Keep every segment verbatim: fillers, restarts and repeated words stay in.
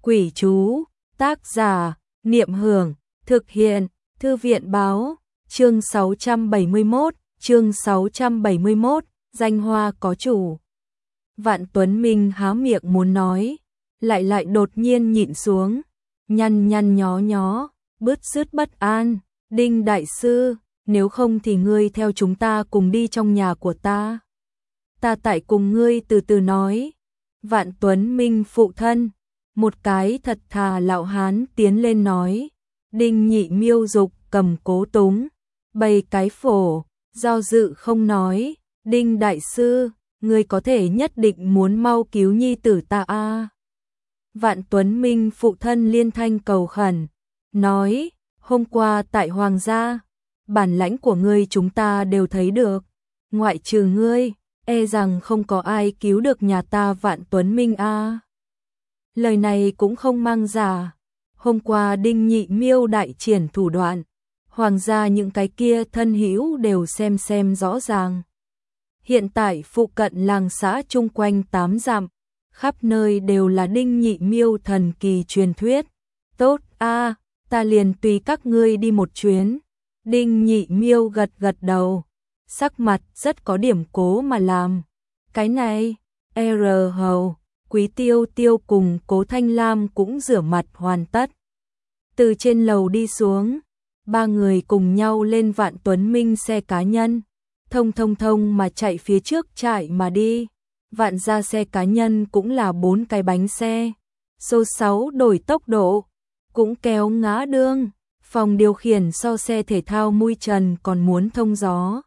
Quỷ chú, tác giả, Niệm Hưởng, thực hiện, Thư viện báo, chương sáu trăm bảy mươi mốt, chương sáu trăm bảy mươi mốt, danh hoa có chủ. Vạn Tuấn Minh há miệng muốn nói, lại lại đột nhiên nhịn xuống, nhăn nhăn nhó nhó, bứt rứt bất an, Đinh đại sư, nếu không thì ngươi theo chúng ta cùng đi trong nhà của ta. Ta tại cùng ngươi từ từ nói. Vạn Tuấn Minh phụ thân, một cái thật thà lão hán tiến lên nói. Đinh Nhị Miêu dục cầm cố túng, bày cái phổ, do dự không nói. Đinh đại sư, ngươi có thể nhất định muốn mau cứu nhi tử ta a. À. Vạn Tuấn Minh phụ thân liên thanh cầu khẩn, nói, hôm qua tại Hoàng gia, bản lãnh của ngươi chúng ta đều thấy được, ngoại trừ ngươi, e rằng không có ai cứu được nhà ta Vạn Tuấn Minh a. À. Lời này cũng không mang giả, hôm qua Đinh Nhị Miêu đại triển thủ đoạn, Hoàng gia những cái kia thân hữu đều xem xem rõ ràng. Hiện tại phụ cận làng xã chung quanh tám dặm, khắp nơi đều là Đinh Nhị Miêu thần kỳ truyền thuyết. Tốt a, à, ta liền tùy các ngươi đi một chuyến. Đinh Nhị Miêu gật gật đầu, sắc mặt rất có điểm cố mà làm. Cái này, R hầu, Quý Tiêu Tiêu cùng Cố Thanh Lam cũng rửa mặt hoàn tất. Từ trên lầu đi xuống, ba người cùng nhau lên Vạn Tuấn Minh xe cá nhân, thông thông thông mà chạy phía trước chạy mà đi. Vạn gia xe cá nhân cũng là bốn cái bánh xe, số sáu đổi tốc độ, cũng kéo ngã đương, phòng điều khiển so xe thể thao mui trần còn muốn thông gió.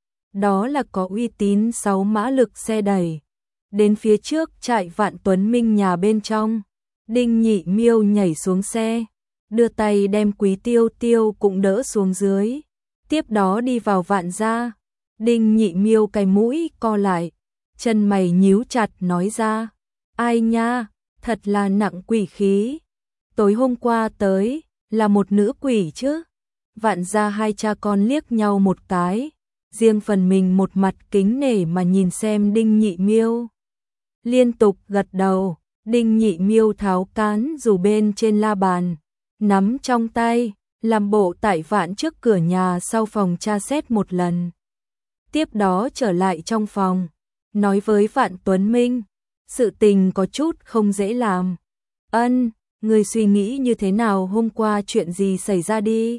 Đó là có uy tín sáu mã lực xe đẩy. Đến phía trước chạy Vạn Tuấn Minh nhà bên trong, Đinh Nhị Miêu nhảy xuống xe, đưa tay đem Quý Tiêu Tiêu cũng đỡ xuống dưới, tiếp đó đi vào Vạn gia. Đinh Nhị Miêu cái mũi co lại, chân mày nhíu chặt nói ra, ai nha, thật là nặng quỷ khí. Tối hôm qua tới, là một nữ quỷ chứ. Vạn gia hai cha con liếc nhau một cái, riêng phần mình một mặt kính nể mà nhìn xem Đinh Nhị Miêu. Liên tục gật đầu, Đinh Nhị Miêu tháo cán dù bên trên la bàn, nắm trong tay, làm bộ tại Vạn trước cửa nhà sau phòng tra xét một lần. Tiếp đó trở lại trong phòng, nói với Vạn Tuấn Minh, sự tình có chút không dễ làm. Ân, người suy nghĩ như thế nào, hôm qua chuyện gì xảy ra đi?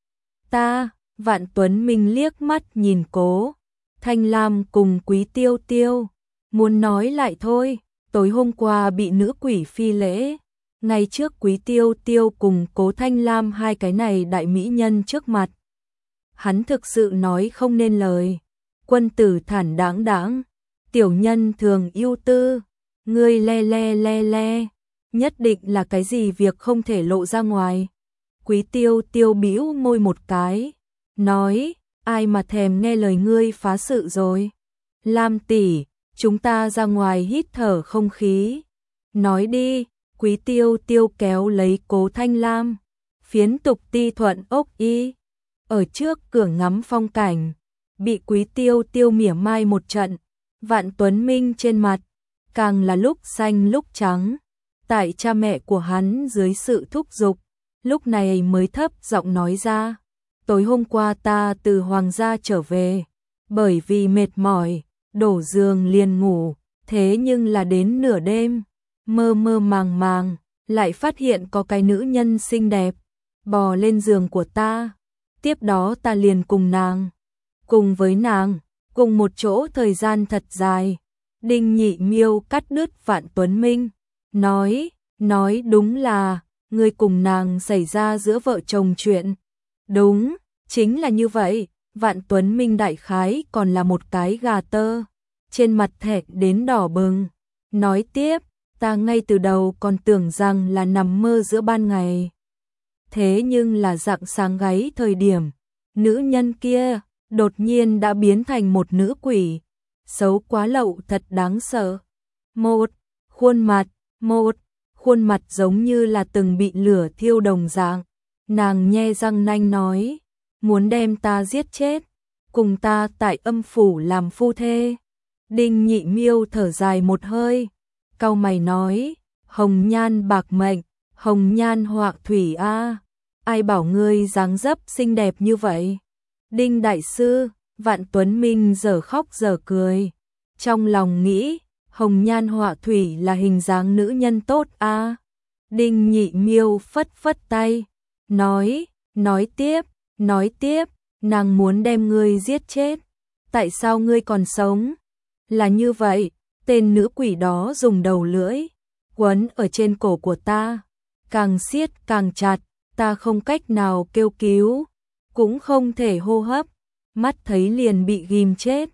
Ta, Vạn Tuấn Minh liếc mắt nhìn Cố Thanh Lam cùng Quý Tiêu Tiêu, muốn nói lại thôi, tối hôm qua bị nữ quỷ phi lễ, ngày trước Quý Tiêu Tiêu cùng Cố Thanh Lam hai cái này đại mỹ nhân trước mặt. Hắn thực sự nói không nên lời, quân tử thản đáng đáng, tiểu nhân thường yêu tư, ngươi le le le le, nhất định là cái gì việc không thể lộ ra ngoài. Quý Tiêu Tiêu bĩu môi một cái, nói, ai mà thèm nghe lời ngươi phá sự rồi. Lam tỷ, chúng ta ra ngoài hít thở không khí. Nói đi. Quý Tiêu Tiêu kéo lấy Cố Thanh Lam, phiến tục ti thuận ốc y, ở trước cửa ngắm phong cảnh, bị Quý Tiêu Tiêu mỉa mai một trận. Vạn Tuấn Minh trên mặt, càng là lúc xanh lúc trắng, tại cha mẹ của hắn dưới sự thúc giục, lúc này mới thấp giọng nói ra, tối hôm qua ta từ Hoàng gia trở về, bởi vì mệt mỏi, đổ giường liền ngủ, thế nhưng là đến nửa đêm, mơ mơ màng màng, lại phát hiện có cái nữ nhân xinh đẹp, bò lên giường của ta, tiếp đó ta liền cùng nàng, cùng với nàng, cùng một chỗ thời gian thật dài. Đinh Nhị Miêu cắt đứt Vạn Tuấn Minh, nói, nói đúng là, ngươi cùng nàng xảy ra giữa vợ chồng chuyện. Đúng, chính là như vậy. Vạn Tuấn Minh đại khái còn là một cái gà tơ, trên mặt thẹn đến đỏ bừng, nói tiếp, ta ngay từ đầu còn tưởng rằng là nằm mơ giữa ban ngày. Thế nhưng là rạng sáng gáy thời điểm, nữ nhân kia đột nhiên đã biến thành một nữ quỷ, xấu quá lậu thật đáng sợ. Một khuôn mặt, một khuôn mặt giống như là từng bị lửa thiêu đồng dạng. Nàng nhe răng nanh nói, muốn đem ta giết chết, cùng ta tại âm phủ làm phu thê. Đinh Nhị Miêu thở dài một hơi, cau mày nói, hồng nhan bạc mệnh, hồng nhan họa thủy a. Ai bảo ngươi dáng dấp xinh đẹp như vậy? Đinh đại sư, Vạn Tuấn Minh giờ khóc giờ cười. Trong lòng nghĩ, hồng nhan họa thủy là hình dáng nữ nhân tốt a. Đinh Nhị Miêu phất phất tay, nói, nói tiếp, nói tiếp, nàng muốn đem ngươi giết chết. Tại sao ngươi còn sống? Là như vậy, tên nữ quỷ đó dùng đầu lưỡi quấn ở trên cổ của ta, càng siết càng chặt, ta không cách nào kêu cứu, cũng không thể hô hấp, mắt thấy liền bị ghim chết.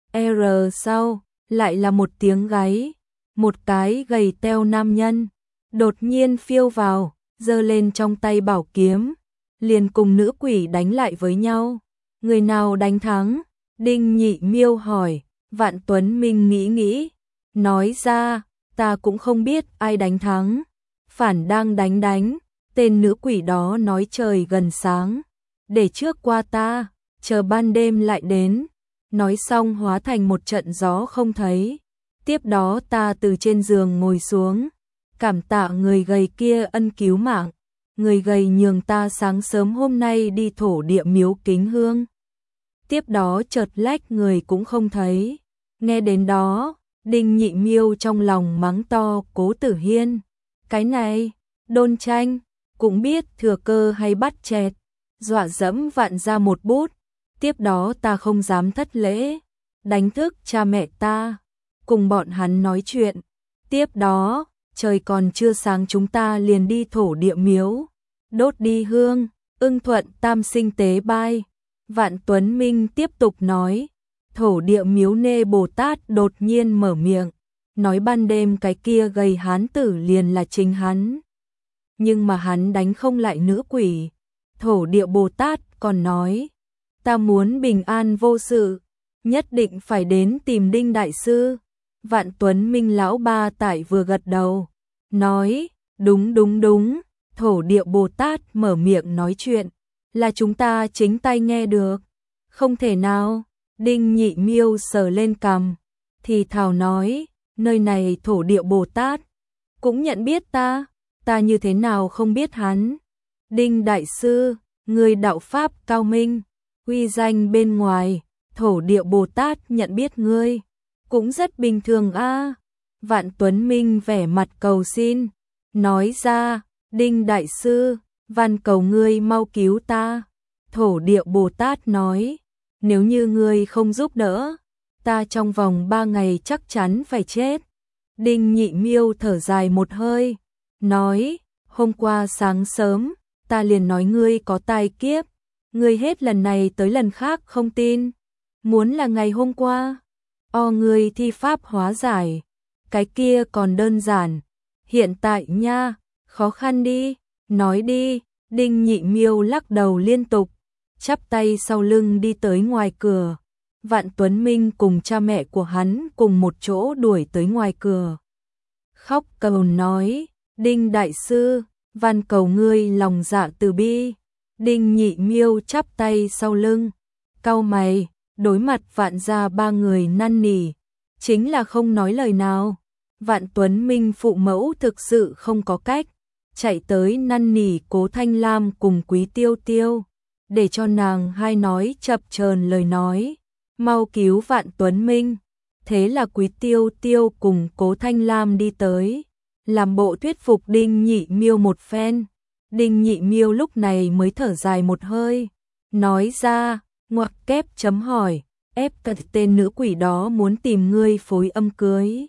R sau, lại là một tiếng gáy, một cái gầy teo nam nhân đột nhiên phiêu vào, giơ lên trong tay bảo kiếm, liền cùng nữ quỷ đánh lại với nhau. Người nào đánh thắng? Đinh Nhị Miêu hỏi. Vạn Tuấn Minh nghĩ nghĩ, nói ra, ta cũng không biết ai đánh thắng. Phản đang đánh đánh, tên nữ quỷ đó nói trời gần sáng, để trước qua ta, chờ ban đêm lại đến. Nói xong hóa thành một trận gió không thấy. Tiếp đó ta từ trên giường ngồi xuống, cảm tạ người gầy kia ân cứu mạng. Người gầy nhường ta sáng sớm hôm nay đi thổ địa miếu kính hương. Tiếp đó chợt lách người cũng không thấy. Nghe đến đó, Đinh Nhị Miêu trong lòng mắng to Cố Tử Hiên. Cái này, Đôn Tranh, cũng biết thừa cơ hay bắt chẹt, dọa dẫm Vạn ra một bút. Tiếp đó ta không dám thất lễ, đánh thức cha mẹ ta, cùng bọn hắn nói chuyện. Tiếp đó, trời còn chưa sáng chúng ta liền đi thổ địa miếu, đốt đi hương, ưng thuận tam sinh tế bai. Vạn Tuấn Minh tiếp tục nói, thổ địa miếu nê Bồ Tát đột nhiên mở miệng, nói ban đêm cái kia gầy hán tử liền là chính hắn. Nhưng mà hắn đánh không lại nữ quỷ. Thổ địa Bồ Tát còn nói, ta muốn bình an vô sự, nhất định phải đến tìm Đinh Đại Sư. Vạn Tuấn Minh lão ba tại vừa gật đầu, nói, đúng đúng đúng, thổ địa Bồ Tát mở miệng nói chuyện, là chúng ta chính tay nghe được. Không thể nào. Đinh Nhị Miêu sờ lên cằm, thì thào nói, nơi này thổ địa Bồ Tát cũng nhận biết ta, ta như thế nào không biết hắn. Đinh Đại Sư, người đạo pháp cao minh, uy danh bên ngoài, thổ địa Bồ Tát nhận biết ngươi, cũng rất bình thường a. Vạn Tuấn Minh vẻ mặt cầu xin, nói ra, Đinh Đại Sư, van cầu ngươi mau cứu ta. Thổ địa Bồ Tát nói, nếu như ngươi không giúp đỡ, ta trong vòng ba ngày chắc chắn phải chết. Đinh Nhị Miêu thở dài một hơi, nói, hôm qua sáng sớm, ta liền nói ngươi có tai kiếp, ngươi hết lần này tới lần khác không tin. Muốn là ngày hôm qua, o ngươi thi pháp hóa giải, cái kia còn đơn giản. Hiện tại nha, khó khăn đi, nói đi. Đinh Nhị Miêu lắc đầu liên tục, chắp tay sau lưng đi tới ngoài cửa. Vạn Tuấn Minh cùng cha mẹ của hắn cùng một chỗ đuổi tới ngoài cửa. Khóc cầu nói, Đinh Đại Sư, van cầu ngươi lòng dạ từ bi. Đinh Nhị Miêu chắp tay sau lưng, cau mày, đối mặt Vạn gia ba người năn nỉ, chính là không nói lời nào. Vạn Tuấn Minh phụ mẫu thực sự không có cách, chạy tới năn nỉ Cố Thanh Lam cùng Quý Tiêu Tiêu, để cho nàng hai nói chập chờn lời nói, mau cứu Vạn Tuấn Minh. Thế là Quý Tiêu Tiêu cùng Cố Thanh Lam đi tới, làm bộ thuyết phục Đinh Nhị Miêu một phen. Đinh Nhị Miêu lúc này mới thở dài một hơi, nói ra, ngoặc kép chấm hỏi, ép thật tên nữ quỷ đó muốn tìm ngươi phối âm cưới.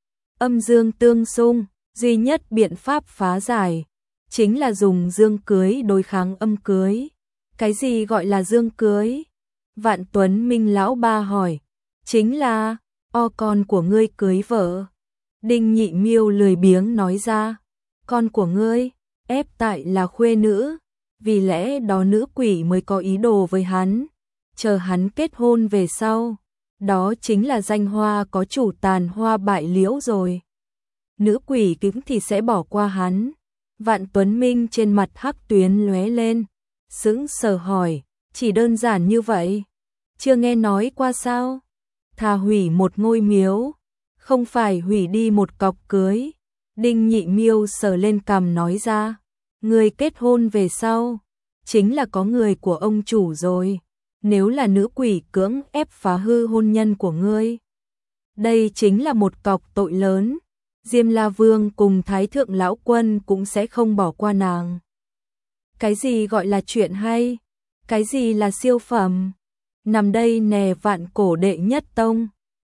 Âm dương tương xung, duy nhất biện pháp phá giải, chính là dùng dương cưới đối kháng âm cưới. Cái gì gọi là dương cưới? Vạn Tuấn Minh lão ba hỏi, chính là, o con của ngươi cưới vợ. Đinh Nhị Miêu lười biếng nói ra, con của ngươi, ép tại là khuê nữ, vì lẽ đó nữ quỷ mới có ý đồ với hắn, chờ hắn kết hôn về sau, đó chính là danh hoa có chủ tàn hoa bại liễu rồi. Nữ quỷ kính thì sẽ bỏ qua hắn. Vạn Tuấn Minh trên mặt hắc tuyến lóe lên, sững sờ hỏi, chỉ đơn giản như vậy? Chưa nghe nói qua sao? Thà hủy một ngôi miếu, không phải hủy đi một cọc cưới. Đinh Nhị Miêu sờ lên cằm nói ra, người kết hôn về sau, chính là có người của ông chủ rồi, nếu là nữ quỷ cưỡng ép phá hư hôn nhân của ngươi. Đây chính là một cọc tội lớn, Diêm La Vương cùng Thái Thượng Lão Quân cũng sẽ không bỏ qua nàng. Cái gì gọi là chuyện hay? Cái gì là siêu phẩm? Nằm đây nè vạn cổ đệ nhất tông,